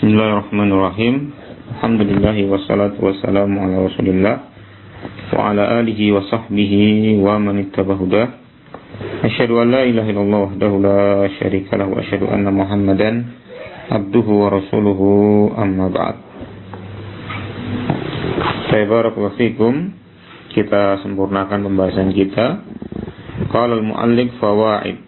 Bismillahirrahmanirrahim. Alhamdulillahi wassalatu wassalamu ala Rasulillah wa ala alihi wa sahbihi wa man ittaba'a hudah. Asyhadu an la ilaha illallah wahdahu la syarika lahu wa asyhadu anna Muhammadan abduhu wa rasuluhu amma ba'd. Barakallahu fikum. Kita sempurnakan pembahasan kita. Qala al-mu'allif fawaid.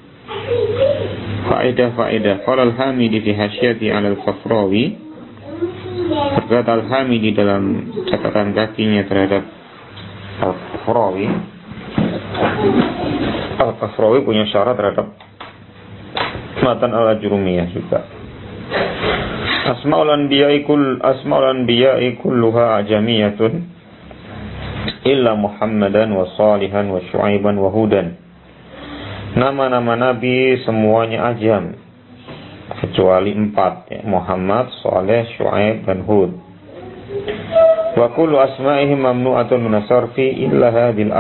Faedah. Qala al-Hamidi fi hasyati 'ala al-Qafrawi. Berkata al-Hamidi dalam catatan kakinya terhadap al-Qafrawi. Al-Qafrawi punya syarat terhadap matan al-Ajrumiyah juga. Asma'ul anbiya'i kulluha ajamiyatun illa Muhammadan wa Salihan wa Syu'aiban wa Hudan. Nama-nama Nabi semuanya ajam kecuali 4 ya, Muhammad, Saleh, Syu'aib dan Hud. Wa kullu asma'ihim mamnu'atun min as-sarfi illa hadhil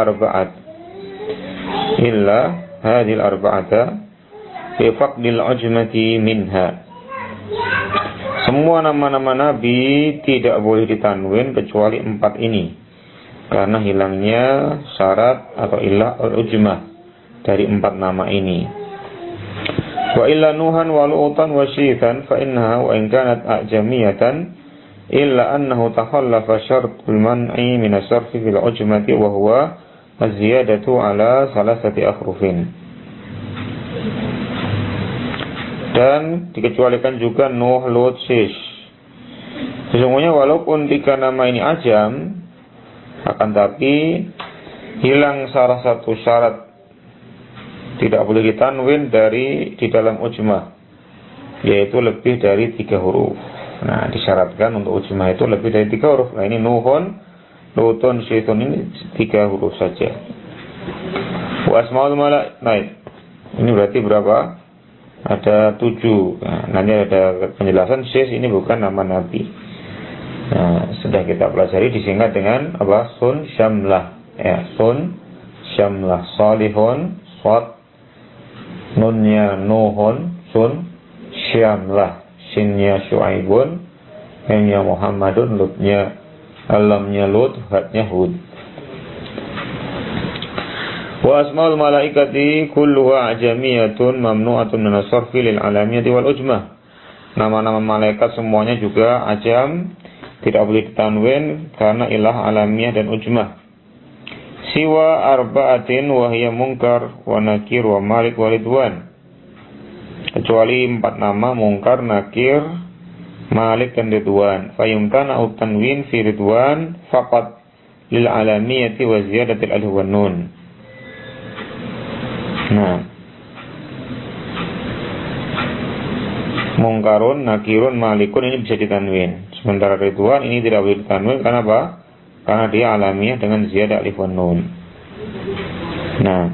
arba'ata fi faqdil ujmati minha. Semua nama-nama Nabi tidak boleh ditanwin kecuali 4 ini karena hilangnya syarat atau illah al-ujmah dari 4 nama ini. Wa illa Nuhan wa Lu'tan wa Syithan fa innaha wa in kanat a'jamiyatan illa annahu takhallafa syartul man'i min as-sarfi bil ujmati wa huwa az-ziyadatu ala salasati akhrufin. Dan dikecualikan juga Nuh, Lut, Syis. Sesungguhnya walaupun 3 nama ini ajam, akan tapi hilang salah satu syarat tidak boleh ditanwin di dalam ujmah, yaitu lebih dari 3 huruf. Nah, disyaratkan untuk ujmah itu lebih dari 3 huruf. Nah, ini Nuhun, Lutun, Syitun ini 3 huruf saja. Wa asmaul malaik. Nah, ini berarti berapa? Ada 7. Nah, nanti ada penjelasan Syis ini bukan nama Nabi. Nah, sudah kita pelajari disingkat dengan apa? Sun Syamlah. Ya, Sun Syamlah. Salihun, Shad, Nunnya Nuhun, Sun Syamlah. Sinnya Syu'aibun, Hanya Muhammadun, Lutnya Alamnya Lut, Hadnya Hud. Wa asmaul malaikati kulluha ajamiyatun mamnu'atun min as-sarfi lil alamiyati wal ujmah. Nama-nama malaikat semuanya juga ajam, tidak boleh ditanwin karena ilah alamiah dan ujmah. Siwa arba'atin wa hiya munkar wa nakir wa malik wa ridwan. Kecuali 4 nama munkar, nakir, malik dan ridwan. Fayumtana ut-tanwin fi ridwan faqat lil alamiyati wa ziyadatil alif wan nun. Nah, mungkarun, nakirun, malikun ini bisa ditanwin. Sementara ridwan ini tidak boleh ditanwin karena apa? Karena dia alamiah dengan ziyadah alif wan nun. Nah,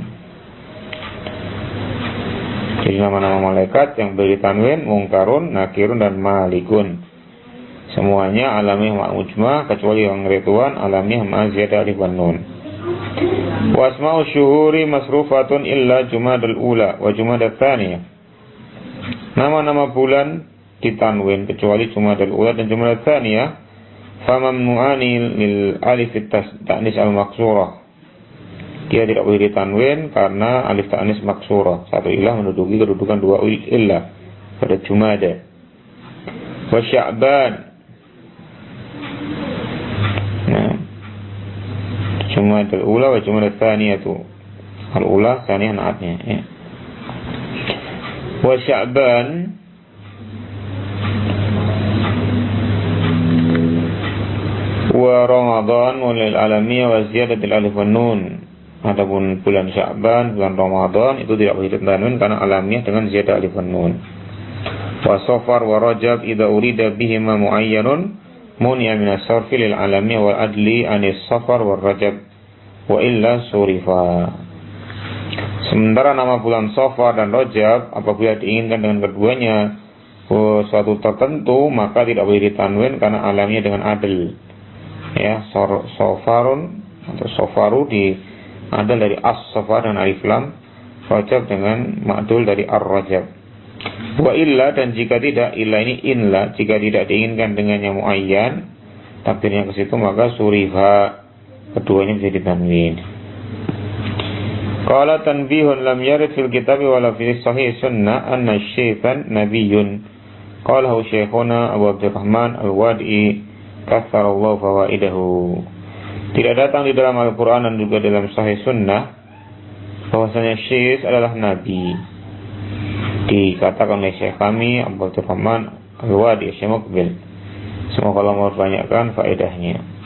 jadi nama-nama malaikat yang boleh ditanwin mungkarun, nakirun dan malikun. Semuanya alamiah ma'ujmah kecuali yang ridwan alamiah ma ziyadah alif wan nun. Wa asma'u syuhuri masrufatun illa Jumadal ula wa Jumadal tsaniyah. Nama-nama bulan ditanwin kecuali Jumadal ula dan Jumadal tsaniyah. Famamnu'ani lil alif ta'nis al-maksurah. Dia tidak boleh ditanwin karena alif ta'nis maksurah. Satu ilah menduduki kedudukan 2 ilah pada Jumada. Wa Sya'ban. Nah, Jumada al-ula wa Jumada al-thaniyah tu. Al-ula, thaniyah naatnya ya. Wa Sya'ban wa Ramadan lil alamiyah wa ziyadatil alif wan nun. Adapun bulan Sya'ban, bulan Ramadan itu tidak boleh ditanwin karena alamiah dengan ziyadah alif wan nun. Wa Safar wa Rajab idza urida bihima muayyanun muni'a min as-sarfi lil alamiyah wal adli anis Safar wa Rajab wa illa surifa. Sementara nama bulan Safar dan Rajab apabila diinginkan dengan keduanya suatu tertentu maka tidak boleh ditanwin karena alamiah dengan adl. Ya, sofarun atau sofaru diadal dari as-safar dan alif lam, Rajab dengan ma'dul dari ar-rajab. Wa illa, dan jika tidak, illa ini inla, jika tidak diinginkan dengannya muayyan, takdirnya ke situ, maka surifa, keduanya bisa ditanwin. Qala tanbihun lam yarid fil kitab wala fi sahih sunnah anna syaitan nabiyyun. Qala hu syekhuna Abu Abdurrahman Al-Wadi'i katharallahu fawaidahu. Tidak datang di dalam Al-Quran dan juga dalam sahih sunnah bahwasanya syekh adalah nabi. Dikatakan oleh syekh kami Abu Abdurrahman Al-Wadi'i Syekh Muqbil. Semoga Allah memperbanyakkan faedahnya.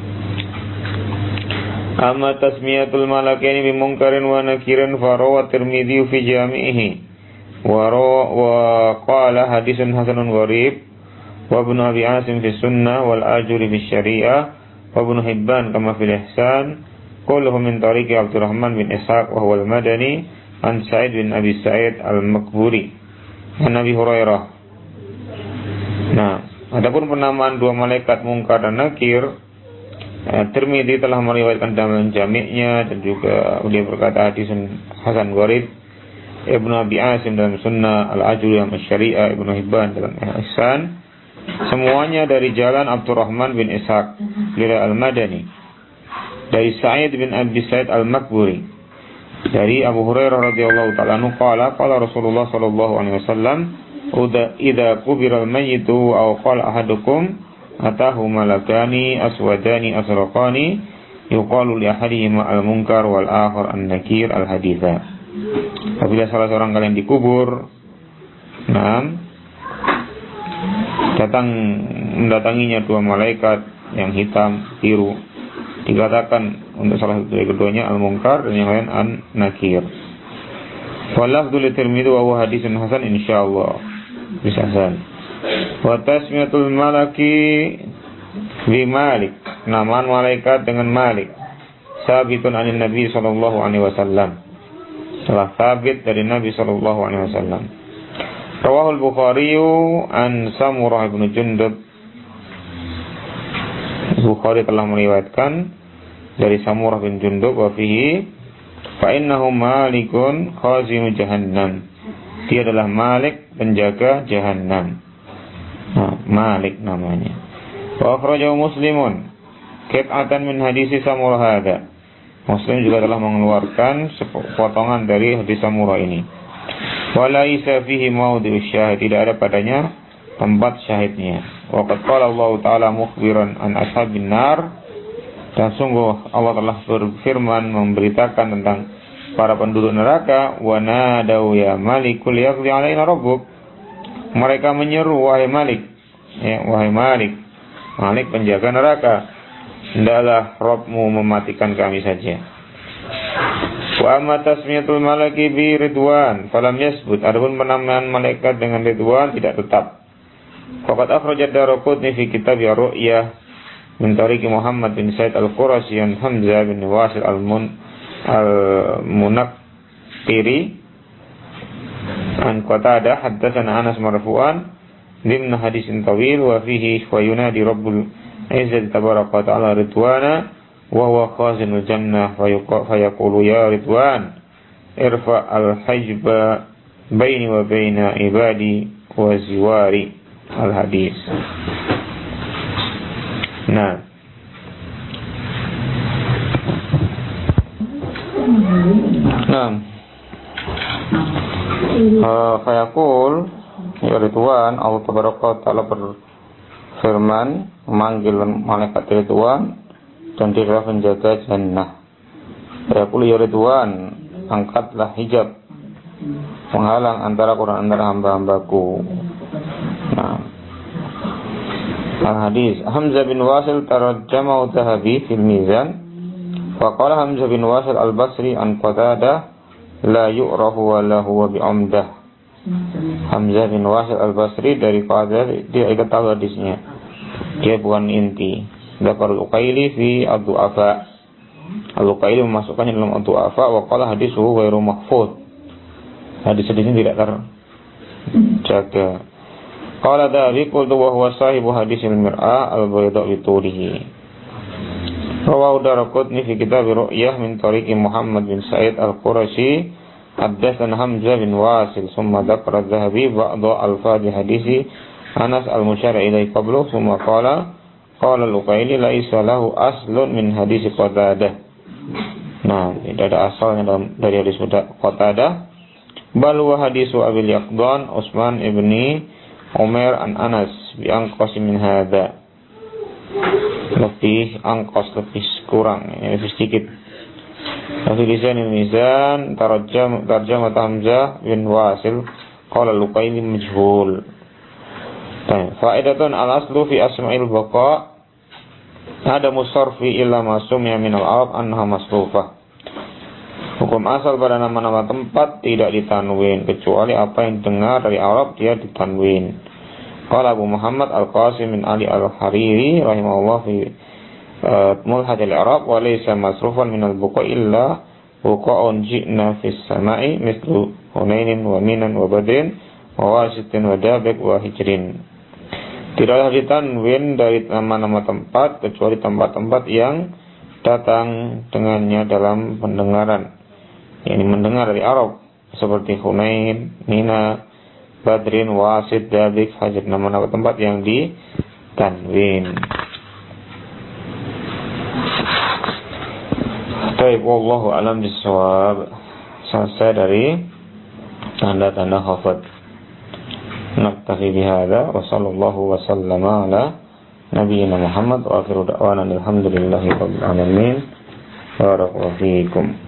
Amma tasmiyatul malakaini bi munkarin wa nakirin farawa Tirmidzi fi jami'ihi wa qala hadisun hasanun gharib wa Ibnu Abi Asim fi sunnah wal Ajuri fi syariah wa Ibnu Hibban kama fil ihsan kulluhum min tariqi Abdurrahman bin Ishaq wa huwa al-Madani an Sa'id bin Abi Sa'id al-Maqburi an Abi Hurairah. Nah, adapun penamaan dua malaikat Munkar dan Nakir, Tirmidzi telah meriwayatkan dalam jami'nya, dan juga dia berkata hadisun hasan gharib. Ibnu Abi Asim dalam sunnah, Al-Ajuri dalam syariah, Ibnu Hibban dalam ihsan, semuanya dari jalan Abdurrahman bin Ishaq dari Al-Madani, dari Sa'id bin Abi Sa'id Al-Maqburi, dari Abu Hurairah radhiyallahu ta'ala anhu qala Rasulullah sallallahu alaihi wasallam idza qubira al-mayyitu aw qala ahadukum atahu malakani aswadani asraqani yuqalu li ahadihima al-munkar wal akhar an-nakir al-haditha. Apabila salah seorang kalian dikubur, mendatanginya dua malaikat yang hitam biru, dikatakan untuk salah satu dari keduanya al-munkar dan yang lain an-nakir. Walafdhu li Tirmidzi wa huwa hadisun hasan insyaallah bisa hasan. Wa tasmiyatul malaki bi Malik, namaan malaikat dengan Malik, sabitun anin Nabi sallallahu alaihi wasallam, telah sabit dari Nabi sallallahu alaihi wasallam. Rawahul Bukhari an Samurah bin Jundub. Bukhari telah meriwayatkan dari Samurah bin Jundub wa fihi fa innahu malikun khazinu jahannam. Dia adalah Malik, penjaga jahannam. Malik namanya. Wa akhrajahu Muslimun qit'atan min hadis Samurah hada. Muslim juga telah mengeluarkan potongan dari hadis Samurah ini. Wa laisa fihi mawdi'u syahid, tidak ada padanya tempat syahidnya. Wa qad qala Allah Ta'ala mukhbiran an ashabin nar, dan sungguh Allah telah berfirman memberitakan tentang para penduduk neraka. Wa nadau ya malikul yaqdi alaina rabbuk. Mereka menyeru, wahai Malik, wahai Malik, Malik penjaga neraka, hendaklah Rabbmu mematikan kami saja. Wa amma tasmiyatul malaki bi Ridwan falam yasbut, adapun penamaan malaikat dengan Ridwan tidak tetap. Faqad akhrajat Daraqutni fi kitab ar-ru'yah min tariqi Muhammad bin Sa'id al-Qurashi an Hamzah bin Wasil al-Munaqqiri an Qatadah haddatsana Anas marfu'an dimna hadisin tawil wa fihi wa yunadi Rabbul Izzati tabaraka wa ta'ala Ridwana wa huwa khazinul jannah fa yaqulu ya Ridwan irfa al-hajba baini wa baina ibadi wa ziwari al-hadis. Nah, fayaqul ya Ridwan, Allah tabaraka ta'ala berfirman memanggil malaikat Ridwan dan dia adalah penjaga jannah. Fayaqul ya Ridwan, angkatlah hijab penghalang antara Quran antara hamba-hambaku. Nah, al-hadis Hamzah bin Wasil tarjamahu Dhahabi fil Mizan wa qala Hamzah bin Wasil al-Basri an Qatadah la yu'rafu wa la huwa bi'amdah. Hamzah bin Wasil al-Basri dari Qatadah, dia ikut tahu hadisnya, dia bukan inti. Dzakar al-Uqaili fi ad-du'afa, al-Uqaili memasukkannya dalam ad-du'afa wa qala hadisuhu ghairu mahfuz, hadis ini tidak terjaga. Qala Dhahabi qultu wa huwa sahibu hadisil mir'ah al-bayda bi tulihi. Rawahu Daraqutni fi kitab Ru'yah min tariqi Muhammad bin Sa'id al-Qurashi Haddatsana Hamzah bin Wasil summa dzakara Adz-Dzahabi ba'da al-fadhi hadisi Anas al-musyara ilaihi qablu summa qala al-Uqaili laisa lahu aslun min hadisi Qatadah. Nah, tidak ada asalnya dari hadis Qatadah. Bal wa hadisu Abil Yaqdan Utsman ibni Umar an Anas bi anqas min hadza. Lebih angkos, lebih kurang, lebih sedikit. Fi lisanil mizan tarjamah Hamzah bin Wasil qala al-Uqaili majhul. Fa'idatun al-aslu fi asma'il baqa ada musarfi illa ma sumya min al-arab annaha masrufah. Hukum asal pada nama-nama tempat tidak ditanwin kecuali apa yang dengar dari Arab dia ditanwin. Qala Abu Muhammad Al-Qasim bin Ali Al-Hariri rahimahullah fi Mulhad al-Arab wa laysa masrufan min al-buqa illa buqa'un ji'na fis sama'i mithlu Hunainin wa Minan wa Badrin wa Wasitin wa Dabik wa Hijrin. Tidaklah ditanwin dari nama-nama tempat kecuali tempat-tempat yang datang dengannya dalam pendengaran, yakni mendengar dari Arab seperti Hunain, Mina, Badrin, Wasit, Dabik, Hajr, nama-nama tempat yang ditanwin. Baik, wallahu a'lam bishawab. Selesai dari tanda-tanda khafad. Naktafi bihadza wa sallallahu wa sallama ala nabiyyina Muhammad wa akhiru da'wana alhamdulillahi rabbil alamin. Barakallahu fiikum.